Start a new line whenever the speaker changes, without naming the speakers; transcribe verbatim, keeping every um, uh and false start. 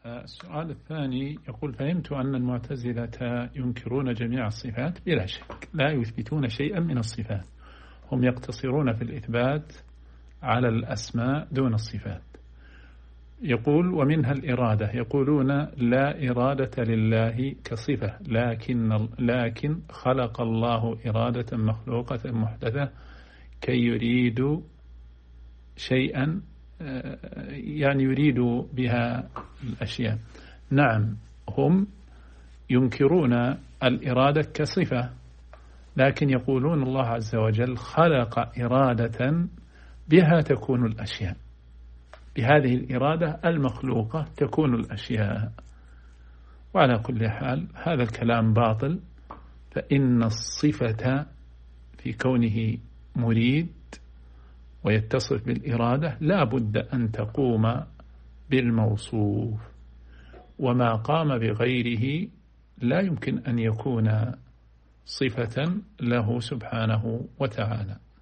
السؤال الثاني يقول: فهمت أن المعتزلة ينكرون جميع الصفات بلا شك، لا يثبتون شيئا من الصفات، هم يقتصرون في الإثبات على الأسماء دون الصفات. يقول: ومنها الإرادة، يقولون لا إرادة لله كصفة، لكن لكن خلق الله إرادة مخلوقة محدثة كي يريد شيئا، يعني يريد بها الأشياء. نعم، هم ينكرون الإرادة كصفة، لكن يقولون الله عز وجل خلق إرادة بها تكون الأشياء، بهذه الإرادة المخلوقة تكون الأشياء. وعلى كل حال هذا الكلام باطل، فإن الصفة في كونه مريد ويتصف بالإرادة لا بد أن تقوم بالموصوف، وما قام بغيره لا يمكن أن يكون صفة له سبحانه وتعالى.